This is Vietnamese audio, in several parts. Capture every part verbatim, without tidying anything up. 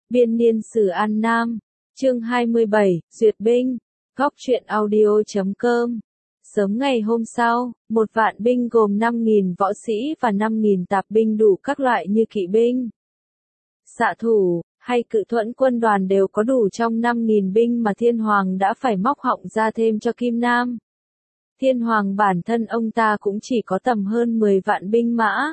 Biên niên sử An Nam, chương hai mươi bảy, duyệt binh, góc truyện audio chấm com. Sớm ngày hôm sau, một vạn binh gồm năm nghìn võ sĩ và năm nghìn tạp binh đủ các loại như kỵ binh, xạ thủ, hay cự thuẫn quân đoàn đều có đủ trong năm nghìn binh mà Thiên Hoàng đã phải móc họng ra thêm cho Kim Nam. Thiên Hoàng bản thân ông ta cũng chỉ có tầm hơn mười vạn binh mã.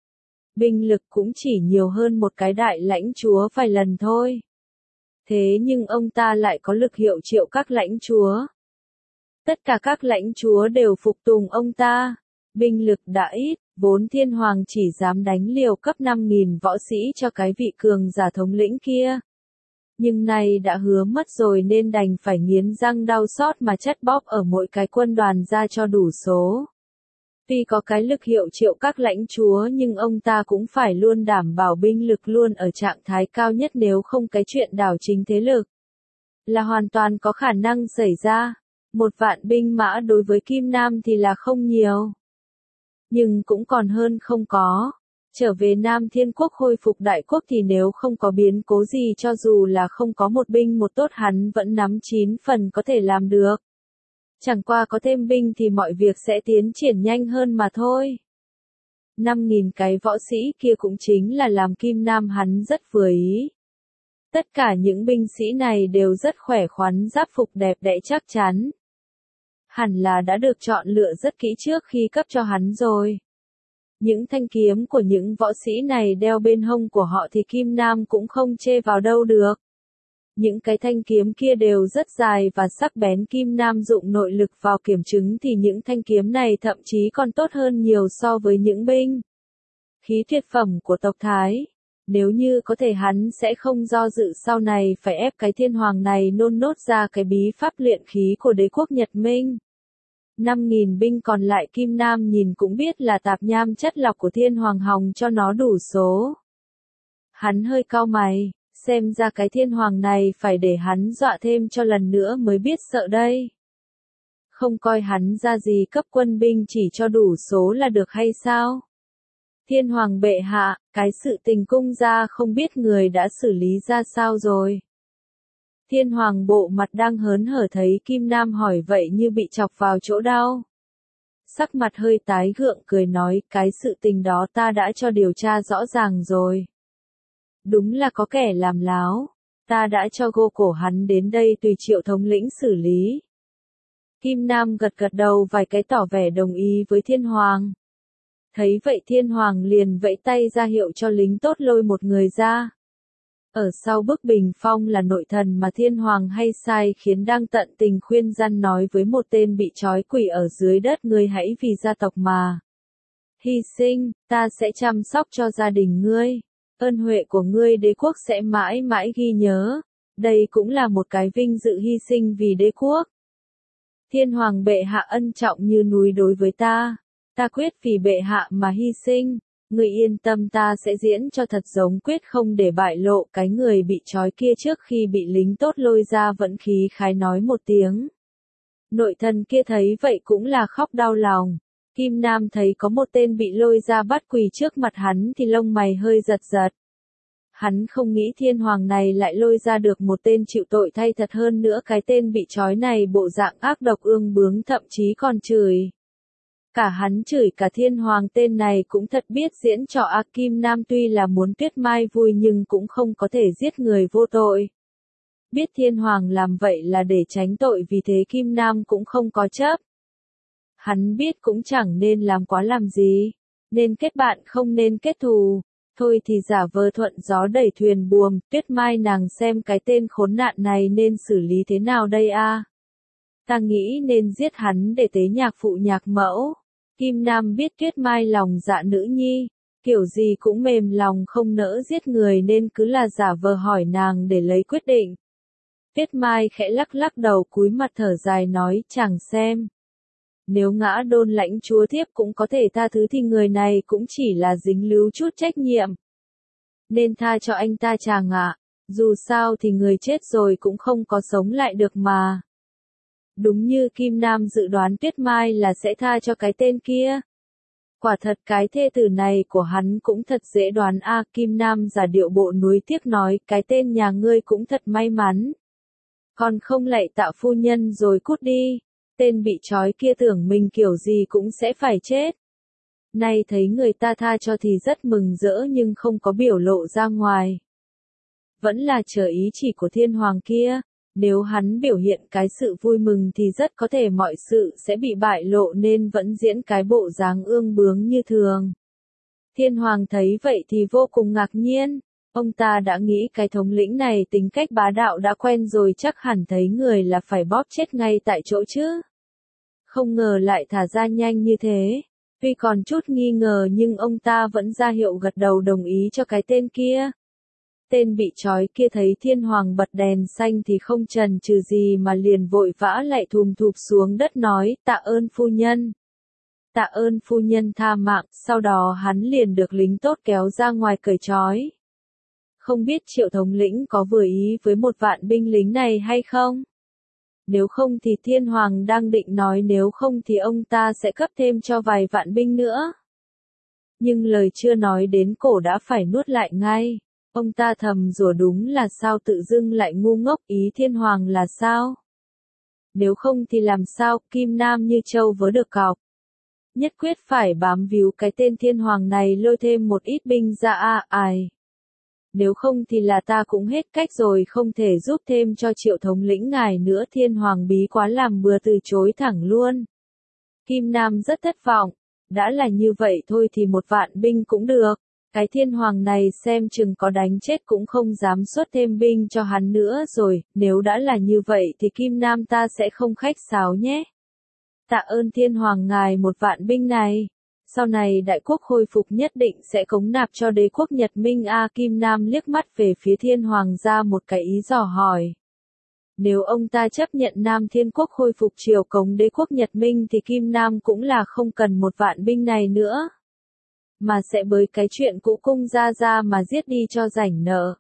Binh lực cũng chỉ nhiều hơn một cái đại lãnh chúa vài lần thôi. Thế nhưng ông ta lại có lực hiệu triệu các lãnh chúa. Tất cả các lãnh chúa đều phục tùng ông ta. Binh lực đã ít, vốn Thiên Hoàng chỉ dám đánh liều cấp năm nghìn võ sĩ cho cái vị cường giả thống lĩnh kia. Nhưng nay đã hứa mất rồi nên đành phải nghiến răng đau xót mà chất bóp ở mỗi cái quân đoàn ra cho đủ số. Tuy có cái lực hiệu triệu các lãnh chúa nhưng ông ta cũng phải luôn đảm bảo binh lực luôn ở trạng thái cao nhất, nếu không cái chuyện đảo chính thế lực là hoàn toàn có khả năng xảy ra. Một vạn binh mã đối với Kim Nam thì là không nhiều, nhưng cũng còn hơn không có. Trở về Nam Thiên Quốc khôi phục đại quốc thì nếu không có biến cố gì, cho dù là không có một binh một tốt hắn vẫn nắm chín phần có thể làm được. Chẳng qua có thêm binh thì mọi việc sẽ tiến triển nhanh hơn mà thôi. năm nghìn cái võ sĩ kia cũng chính là làm Kim Nam hắn rất vừa ý. Tất cả những binh sĩ này đều rất khỏe khoắn, giáp phục đẹp đẽ chắc chắn. Hẳn là đã được chọn lựa rất kỹ trước khi cấp cho hắn rồi. Những thanh kiếm của những võ sĩ này đeo bên hông của họ thì Kim Nam cũng không chê vào đâu được. Những cái thanh kiếm kia đều rất dài và sắc bén, Kim Nam dụng nội lực vào kiểm chứng thì những thanh kiếm này thậm chí còn tốt hơn nhiều so với những binh khí tuyệt phẩm của tộc Thái. Nếu như có thể hắn sẽ không do dự sau này phải ép cái Thiên Hoàng này nôn nốt ra cái bí pháp luyện khí của đế quốc Nhật Minh. năm nghìn binh còn lại Kim Nam nhìn cũng biết là tạp nham chất lọc của Thiên Hoàng hòng cho nó đủ số. Hắn hơi cau mày, xem ra cái Thiên Hoàng này phải để hắn dọa thêm cho lần nữa mới biết sợ đây. Không coi hắn ra gì, cấp quân binh chỉ cho đủ số là được hay sao? Thiên Hoàng bệ hạ, cái sự tình cung ra không biết người đã xử lý ra sao rồi. Thiên Hoàng bộ mặt đang hớn hở thấy Kim Nam hỏi vậy như bị chọc vào chỗ đau. Sắc mặt hơi tái gượng cười nói, cái sự tình đó ta đã cho điều tra rõ ràng rồi. Đúng là có kẻ làm láo, ta đã cho gô cổ hắn đến đây tùy Triệu thống lĩnh xử lý. Kim Nam gật gật đầu vài cái tỏ vẻ đồng ý với Thiên Hoàng. Thấy vậy Thiên Hoàng liền vẫy tay ra hiệu cho lính tốt lôi một người ra. Ở sau bức bình phong là nội thần mà Thiên Hoàng hay sai khiến, đang tận tình khuyên răn nói với một tên bị trói quỷ ở dưới đất, ngươi hãy vì gia tộc mà hy sinh, ta sẽ chăm sóc cho gia đình ngươi. Ơn huệ của ngươi đế quốc sẽ mãi mãi ghi nhớ. Đây cũng là một cái vinh dự hy sinh vì đế quốc. Thiên Hoàng bệ hạ ân trọng như núi đối với ta. Ta quyết vì bệ hạ mà hy sinh. Ngươi yên tâm, ta sẽ diễn cho thật giống, quyết không để bại lộ. Cái người bị trói kia trước khi bị lính tốt lôi ra vẫn khí khái nói một tiếng. Nội thần kia thấy vậy cũng là khóc đau lòng. Kim Nam thấy có một tên bị lôi ra bắt quỳ trước mặt hắn thì lông mày hơi giật giật. Hắn không nghĩ Thiên Hoàng này lại lôi ra được một tên chịu tội thay, thật hơn nữa cái tên bị trói này bộ dạng ác độc ương bướng, thậm chí còn chửi. Cả hắn chửi cả Thiên Hoàng, tên này cũng thật biết diễn trò ác. Kim Nam tuy là muốn Tuyết Mai vui nhưng cũng không có thể giết người vô tội. Biết Thiên Hoàng làm vậy là để tránh tội, vì thế Kim Nam cũng không có chấp. Hắn biết cũng chẳng nên làm quá làm gì, nên kết bạn không nên kết thù, thôi thì giả vờ thuận gió đẩy thuyền buồm. Tuyết Mai nàng xem cái tên khốn nạn này nên xử lý thế nào đây a? À? Ta nghĩ nên giết hắn để tế nhạc phụ nhạc mẫu. Kim Nam biết Tuyết Mai lòng dạ nữ nhi, kiểu gì cũng mềm lòng không nỡ giết người nên cứ là giả vờ hỏi nàng để lấy quyết định. Tuyết Mai khẽ lắc lắc đầu cúi mặt thở dài nói, chẳng xem. Nếu ngã đôn lãnh chúa thiếp cũng có thể tha thứ thì người này cũng chỉ là dính líu chút trách nhiệm. Nên tha cho anh ta chàng ạ, dù sao thì người chết rồi cũng không có sống lại được mà. Đúng như Kim Nam dự đoán, Tuyết Mai là sẽ tha cho cái tên kia. Quả thật cái thê tử này của hắn cũng thật dễ đoán a. Kim Nam giả điệu bộ nuối tiếc nói, cái tên nhà ngươi cũng thật may mắn. Còn không lạy Tạ phu nhân rồi cút đi. Tên bị trói kia tưởng mình kiểu gì cũng sẽ phải chết. Nay thấy người ta tha cho thì rất mừng rỡ nhưng không có biểu lộ ra ngoài. Vẫn là chờ ý chỉ của thiên hoàng kia. Nếu hắn biểu hiện cái sự vui mừng thì rất có thể mọi sự sẽ bị bại lộ nên vẫn diễn cái bộ dáng ương bướng như thường. Thiên hoàng thấy vậy thì vô cùng ngạc nhiên. Ông ta đã nghĩ cái thống lĩnh này tính cách bá đạo đã quen rồi, chắc hẳn thấy người là phải bóp chết ngay tại chỗ chứ. Không ngờ lại thả ra nhanh như thế. Tuy còn chút nghi ngờ nhưng ông ta vẫn ra hiệu gật đầu đồng ý cho cái tên kia. Tên bị trói kia thấy thiên hoàng bật đèn xanh thì không chần chừ gì mà liền vội vã lại thùm thụp xuống đất nói, tạ ơn phu nhân. Tạ ơn phu nhân tha mạng, sau đó hắn liền được lính tốt kéo ra ngoài cởi trói. Không biết Triệu thống lĩnh có vừa ý với một vạn binh lính này hay không? Nếu không thì thiên hoàng đang định nói nếu không thì ông ta sẽ cấp thêm cho vài vạn binh nữa. Nhưng lời chưa nói đến cổ đã phải nuốt lại ngay. Ông ta thầm rủa đúng là sao tự dưng lại ngu ngốc, ý thiên hoàng là sao? Nếu không thì làm sao, Kim Nam như trâu vớ được cọc. Nhất quyết phải bám víu cái tên thiên hoàng này lôi thêm một ít binh ra a ai. Nếu không thì là ta cũng hết cách rồi, không thể giúp thêm cho Triệu thống lĩnh ngài nữa. Thiên hoàng bí quá làm bừa từ chối thẳng luôn. Kim Nam rất thất vọng. Đã là như vậy thôi thì một vạn binh cũng được. Cái thiên hoàng này xem chừng có đánh chết cũng không dám xuất thêm binh cho hắn nữa rồi. Nếu đã là như vậy thì Kim Nam ta sẽ không khách sáo nhé. Tạ ơn thiên hoàng ngài một vạn binh này. Sau này đại quốc khôi phục nhất định sẽ cống nạp cho đế quốc Nhật Minh a. Kim Nam liếc mắt về phía thiên hoàng ra một cái ý dò hỏi. Nếu ông ta chấp nhận Nam Thiên Quốc khôi phục triều cống đế quốc Nhật Minh thì Kim Nam cũng là không cần một vạn binh này nữa. Mà sẽ bới cái chuyện cũ cung ra ra mà giết đi cho rảnh nợ.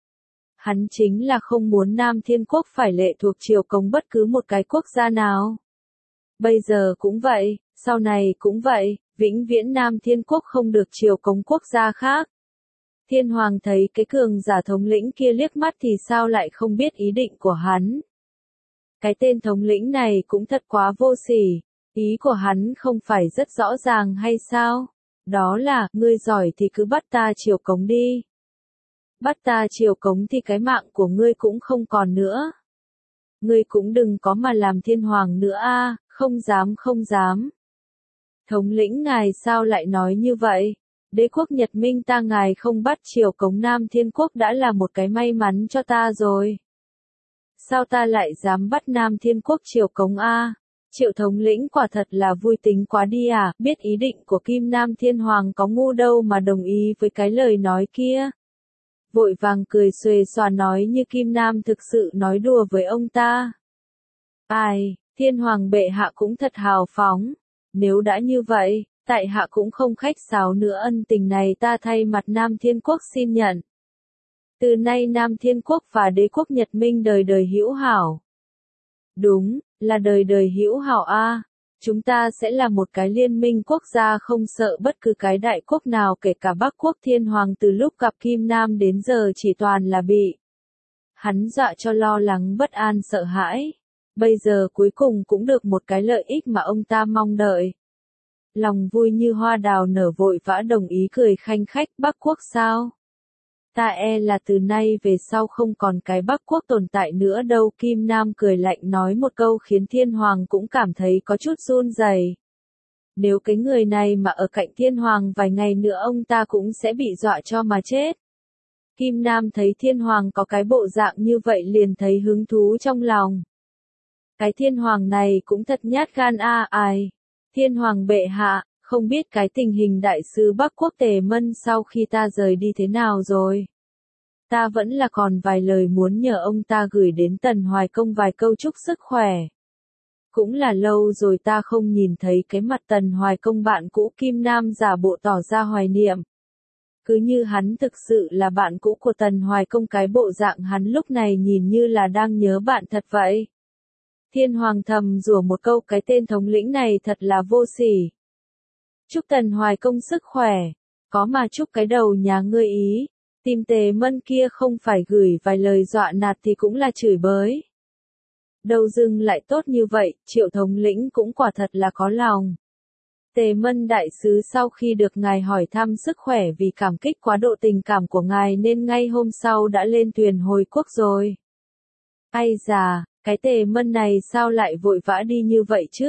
Hắn chính là không muốn Nam Thiên Quốc phải lệ thuộc triều cống bất cứ một cái quốc gia nào. Bây giờ cũng vậy, sau này cũng vậy, vĩnh viễn Nam Thiên Quốc không được triều cống quốc gia khác. Thiên hoàng thấy cái cường giả thống lĩnh kia liếc mắt thì sao lại không biết ý định của hắn. Cái tên thống lĩnh này cũng thật quá vô sỉ, ý của hắn không phải rất rõ ràng hay sao? Đó là, ngươi giỏi thì cứ bắt ta triều cống đi. Bắt ta triều cống thì cái mạng của ngươi cũng không còn nữa. Ngươi cũng đừng có mà làm thiên hoàng nữa a, không dám không dám. Thống lĩnh ngài sao lại nói như vậy? Đế quốc Nhật Minh ta ngài không bắt triều cống Nam Thiên Quốc đã là một cái may mắn cho ta rồi. Sao ta lại dám bắt Nam Thiên Quốc triều cống a? Triệu thống lĩnh quả thật là vui tính quá đi à, biết ý định của Kim Nam Thiên Hoàng có ngu đâu mà đồng ý với cái lời nói kia. Vội vàng cười xuề xòa nói như Kim Nam thực sự nói đùa với ông ta. Ai, Thiên Hoàng bệ hạ cũng thật hào phóng. Nếu đã như vậy, tại hạ cũng không khách sáo nữa, ân tình này ta thay mặt Nam Thiên Quốc xin nhận. Từ nay Nam Thiên Quốc và đế quốc Nhật Minh đời đời hữu hảo. Đúng, là đời đời hữu hảo a. Chúng ta sẽ là một cái liên minh quốc gia không sợ bất cứ cái đại quốc nào kể cả Bắc Quốc. Thiên Hoàng từ lúc gặp Kim Nam đến giờ chỉ toàn là bị hắn dọa cho lo lắng bất an sợ hãi. Bây giờ cuối cùng cũng được một cái lợi ích mà ông ta mong đợi. Lòng vui như hoa đào nở vội vã đồng ý cười khanh khách. Bắc Quốc sao? Ta e là từ nay về sau không còn cái Bắc Quốc tồn tại nữa đâu. Kim Nam cười lạnh nói một câu khiến Thiên Hoàng cũng cảm thấy có chút run rẩy. Nếu cái người này mà ở cạnh Thiên Hoàng vài ngày nữa ông ta cũng sẽ bị dọa cho mà chết. Kim Nam thấy Thiên Hoàng có cái bộ dạng như vậy liền thấy hứng thú trong lòng. Cái Thiên Hoàng này cũng thật nhát gan a ai. Thiên Hoàng bệ hạ, không biết cái tình hình đại sứ Bắc Quốc Tề Mân sau khi ta rời đi thế nào rồi. Ta vẫn là còn vài lời muốn nhờ ông ta gửi đến Tần Hoài Công vài câu chúc sức khỏe. Cũng là lâu rồi ta không nhìn thấy cái mặt Tần Hoài Công bạn cũ. Kim Nam giả bộ tỏ ra hoài niệm. Cứ như hắn thực sự là bạn cũ của Tần Hoài Công, cái bộ dạng hắn lúc này nhìn như là đang nhớ bạn thật vậy. Thiên Hoàng thầm rủa một câu, cái tên thống lĩnh này thật là vô sỉ. Chúc Tần Hoài Công sức khỏe, có mà chúc cái đầu nhà ngươi ý, tìm Tề Mân kia không phải gửi vài lời dọa nạt thì cũng là chửi bới. Đâu dưng lại tốt như vậy, Triệu thống lĩnh cũng quả thật là có lòng. Tề Mân đại sứ sau khi được ngài hỏi thăm sức khỏe vì cảm kích quá độ tình cảm của ngài nên ngay hôm sau đã lên thuyền hồi quốc rồi. Ai già, cái Tề Mân này sao lại vội vã đi như vậy chứ?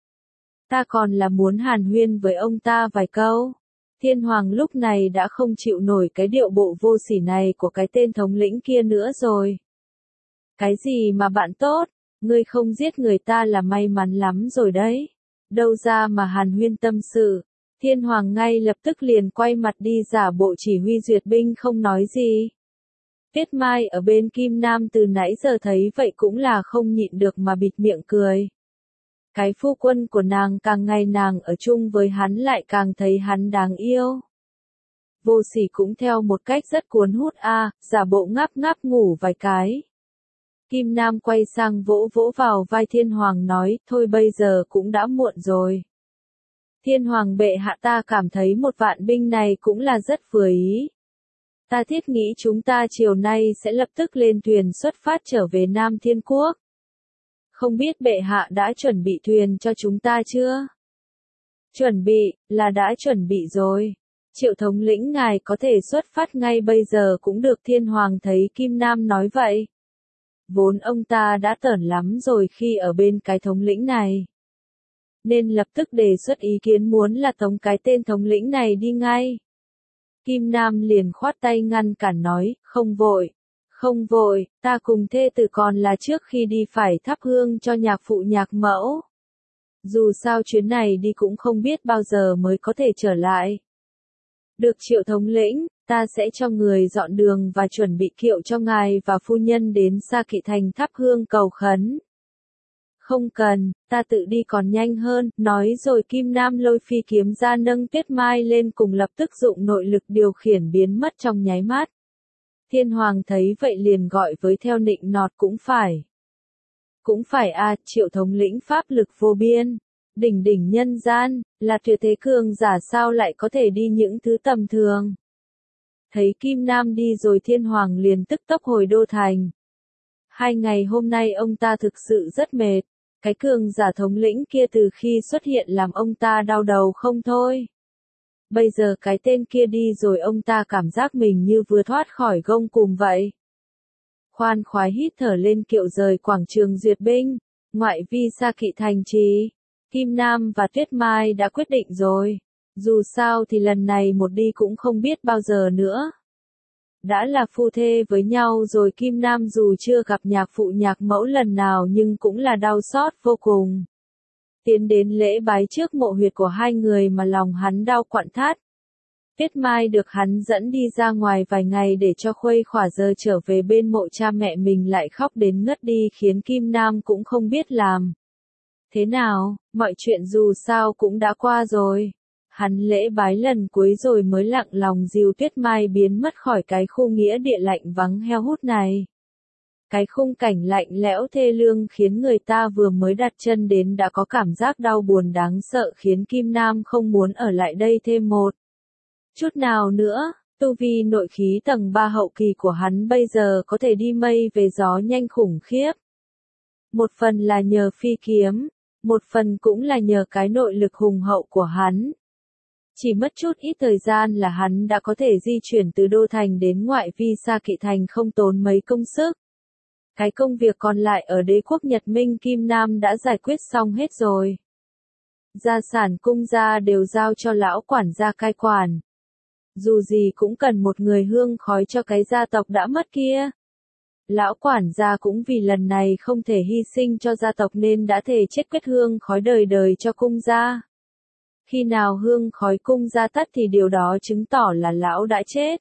Ta còn là muốn hàn huyên với ông ta vài câu. Thiên Hoàng lúc này đã không chịu nổi cái điệu bộ vô sỉ này của cái tên thống lĩnh kia nữa rồi. Cái gì mà bạn tốt, ngươi không giết người ta là may mắn lắm rồi đấy. Đâu ra mà hàn huyên tâm sự. Thiên Hoàng ngay lập tức liền quay mặt đi giả bộ chỉ huy duyệt binh không nói gì. Tiết Mai ở bên Kim Nam từ nãy giờ thấy vậy cũng là không nhịn được mà bịt miệng cười. Cái phu quân của nàng càng ngày nàng ở chung với hắn lại càng thấy hắn đáng yêu. Vô sỉ cũng theo một cách rất cuốn hút a, giả bộ ngáp ngáp ngủ vài cái. Kim Nam quay sang vỗ vỗ vào vai Thiên Hoàng nói, thôi bây giờ cũng đã muộn rồi. Thiên Hoàng bệ hạ ta cảm thấy một vạn binh này cũng là rất vừa ý. Ta thiết nghĩ chúng ta chiều nay sẽ lập tức lên thuyền xuất phát trở về Nam Thiên Quốc. Không biết bệ hạ đã chuẩn bị thuyền cho chúng ta chưa? Chuẩn bị, là đã chuẩn bị rồi. Triệu thống lĩnh ngài có thể xuất phát ngay bây giờ cũng được. Thiên Hoàng thấy Kim Nam nói vậy. Vốn ông ta đã tởn lắm rồi khi ở bên cái thống lĩnh này. Nên lập tức đề xuất ý kiến muốn là tống cái tên thống lĩnh này đi ngay. Kim Nam liền khoát tay ngăn cản nói, không vội. Không vội, ta cùng thê tử còn là trước khi đi phải thắp hương cho nhạc phụ nhạc mẫu. Dù sao chuyến này đi cũng không biết bao giờ mới có thể trở lại. Được Triệu thống lĩnh, ta sẽ cho người dọn đường và chuẩn bị kiệu cho ngài và phu nhân đến Sa Kỵ Thành thắp hương cầu khấn. Không cần, ta tự đi còn nhanh hơn, nói rồi Kim Nam lôi phi kiếm ra nâng Tiết Mai lên cùng lập tức dụng nội lực điều khiển biến mất trong nháy mắt. Thiên Hoàng thấy vậy liền gọi với theo nịnh nọt cũng phải. Cũng phải a, Triệu thống lĩnh pháp lực vô biên, đỉnh đỉnh nhân gian, là tuyệt thế cường giả sao lại có thể đi những thứ tầm thường. Thấy Kim Nam đi rồi Thiên Hoàng liền tức tốc hồi đô thành. Hai ngày hôm nay ông ta thực sự rất mệt, cái cường giả thống lĩnh kia từ khi xuất hiện làm ông ta đau đầu không thôi. Bây giờ cái tên kia đi rồi ông ta cảm giác mình như vừa thoát khỏi gông cùm vậy. Khoan khoái hít thở lên kiệu rời quảng trường duyệt binh, ngoại vi Sa Kỵ Thành trì. Kim Nam và Tuyết Mai đã quyết định rồi. Dù sao thì lần này một đi cũng không biết bao giờ nữa. Đã là phu thê với nhau rồi Kim Nam dù chưa gặp nhạc phụ nhạc mẫu lần nào nhưng cũng là đau xót vô cùng. Tiến đến lễ bái trước mộ huyệt của hai người mà lòng hắn đau quặn thắt. Tuyết Mai được hắn dẫn đi ra ngoài vài ngày để cho khuây khỏa giờ trở về bên mộ cha mẹ mình lại khóc đến ngất đi khiến Kim Nam cũng không biết làm. Thế nào, mọi chuyện dù sao cũng đã qua rồi. Hắn lễ bái lần cuối rồi mới lặng lòng dìu Tuyết Mai biến mất khỏi cái khu nghĩa địa lạnh vắng heo hút này. Cái khung cảnh lạnh lẽo thê lương khiến người ta vừa mới đặt chân đến đã có cảm giác đau buồn đáng sợ khiến Kim Nam không muốn ở lại đây thêm một chút nào nữa. Tu vi nội khí tầng ba hậu kỳ của hắn bây giờ có thể đi mây về gió nhanh khủng khiếp. Một phần là nhờ phi kiếm, một phần cũng là nhờ cái nội lực hùng hậu của hắn. Chỉ mất chút ít thời gian là hắn đã có thể di chuyển từ đô thành đến ngoại vi Sa Kỵ Thành không tốn mấy công sức. Cái công việc còn lại ở đế quốc Nhật Minh Kim Nam đã giải quyết xong hết rồi. Gia sản cung gia đều giao cho lão quản gia cai quản. Dù gì cũng cần một người hương khói cho cái gia tộc đã mất kia. Lão quản gia cũng vì lần này không thể hy sinh cho gia tộc nên đã thể chết quyết hương khói đời đời cho cung gia. Khi nào hương khói cung gia tắt thì điều đó chứng tỏ là lão đã chết.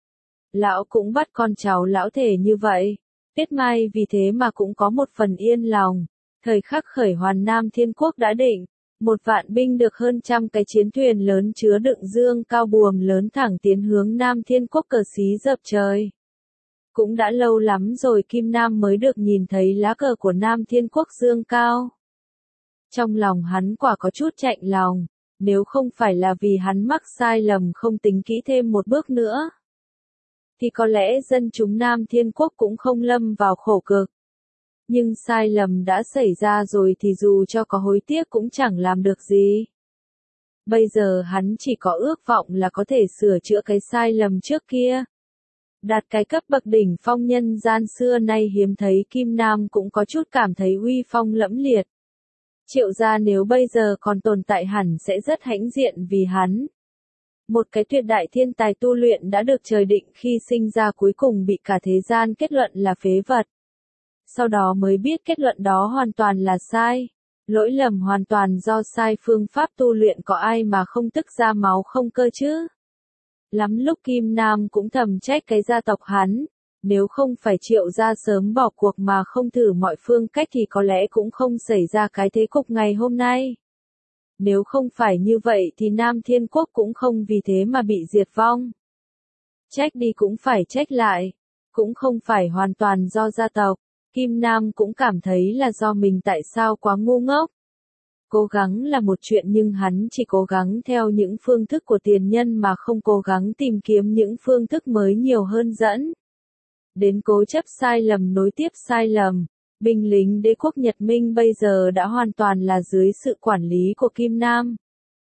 Lão cũng bắt con cháu lão thể như vậy. Tiết Mai vì thế mà cũng có một phần yên lòng. Thời khắc khởi hoàn Nam Thiên Quốc đã định. Một vạn binh được hơn trăm cái chiến thuyền lớn chứa đựng dương cao buồm lớn thẳng tiến hướng Nam Thiên Quốc cờ xí dập trời. Cũng đã lâu lắm rồi Kim Nam mới được nhìn thấy lá cờ của Nam Thiên Quốc dương cao. Trong lòng hắn quả có chút chạnh lòng. Nếu không phải là vì hắn mắc sai lầm không tính kỹ thêm một bước nữa, thì có lẽ dân chúng Nam Thiên Quốc cũng không lâm vào khổ cực. Nhưng sai lầm đã xảy ra rồi thì dù cho có hối tiếc cũng chẳng làm được gì. Bây giờ hắn chỉ có ước vọng là có thể sửa chữa cái sai lầm trước kia. Đạt cái cấp bậc đỉnh phong nhân gian xưa nay hiếm thấy, Kim Nam cũng có chút cảm thấy uy phong lẫm liệt. Triệu gia nếu bây giờ còn tồn tại hẳn sẽ rất hãnh diện vì hắn. Một cái tuyệt đại thiên tài tu luyện đã được trời định khi sinh ra cuối cùng bị cả thế gian kết luận là phế vật. Sau đó mới biết kết luận đó hoàn toàn là sai. Lỗi lầm hoàn toàn do sai phương pháp tu luyện, có ai mà không tức ra máu không cơ chứ? Lắm lúc Kim Nam cũng thầm trách cái gia tộc hắn. Nếu không phải Triệu gia sớm bỏ cuộc mà không thử mọi phương cách thì có lẽ cũng không xảy ra cái thế cục ngày hôm nay. Nếu không phải như vậy thì Nam Thiên Quốc cũng không vì thế mà bị diệt vong. Trách đi cũng phải trách lại. Cũng không phải hoàn toàn do gia tộc. Kim Nam cũng cảm thấy là do mình tại sao quá ngu ngốc. Cố gắng là một chuyện nhưng hắn chỉ cố gắng theo những phương thức của tiền nhân mà không cố gắng tìm kiếm những phương thức mới nhiều hơn dẫn. Đến cố chấp sai lầm nối tiếp sai lầm. Binh lính đế quốc Nhật Minh bây giờ đã hoàn toàn là dưới sự quản lý của Kim Nam.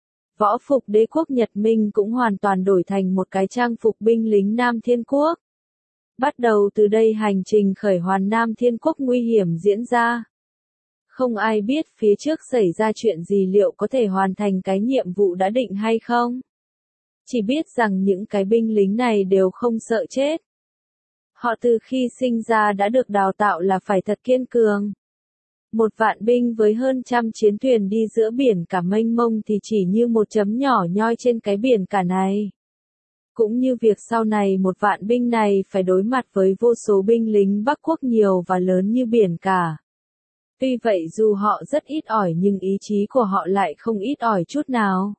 Võ phục đế quốc Nhật Minh cũng hoàn toàn đổi thành một cái trang phục binh lính Nam Thiên Quốc. Bắt đầu từ đây hành trình khởi hoàn Nam Thiên Quốc nguy hiểm diễn ra. Không ai biết phía trước xảy ra chuyện gì, liệu có thể hoàn thành cái nhiệm vụ đã định hay không. Chỉ biết rằng những cái binh lính này đều không sợ chết. Họ từ khi sinh ra đã được đào tạo là phải thật kiên cường. Một vạn binh với hơn trăm chiến thuyền đi giữa biển cả mênh mông thì chỉ như một chấm nhỏ nhoi trên cái biển cả này. Cũng như việc sau này một vạn binh này phải đối mặt với vô số binh lính Bắc Quốc nhiều và lớn như biển cả. Tuy vậy dù họ rất ít ỏi nhưng ý chí của họ lại không ít ỏi chút nào.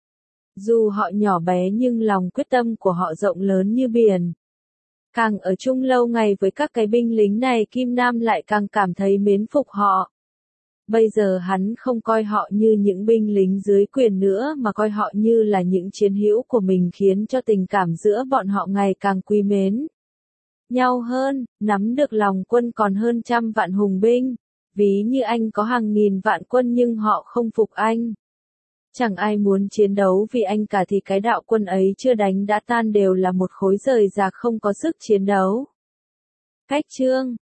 Dù họ nhỏ bé nhưng lòng quyết tâm của họ rộng lớn như biển. Càng ở chung lâu ngày với các cái binh lính này, Kim Nam lại càng cảm thấy mến phục họ. Bây giờ hắn không coi họ như những binh lính dưới quyền nữa mà coi họ như là những chiến hữu của mình, khiến cho tình cảm giữa bọn họ ngày càng quý mến nhau hơn, nắm được lòng quân còn hơn trăm vạn hùng binh. Ví như anh có hàng nghìn vạn quân nhưng họ không phục anh. Chẳng ai muốn chiến đấu vì anh cả thì cái đạo quân ấy chưa đánh đã tan đều là một khối rời rạc không có sức chiến đấu. Cách chương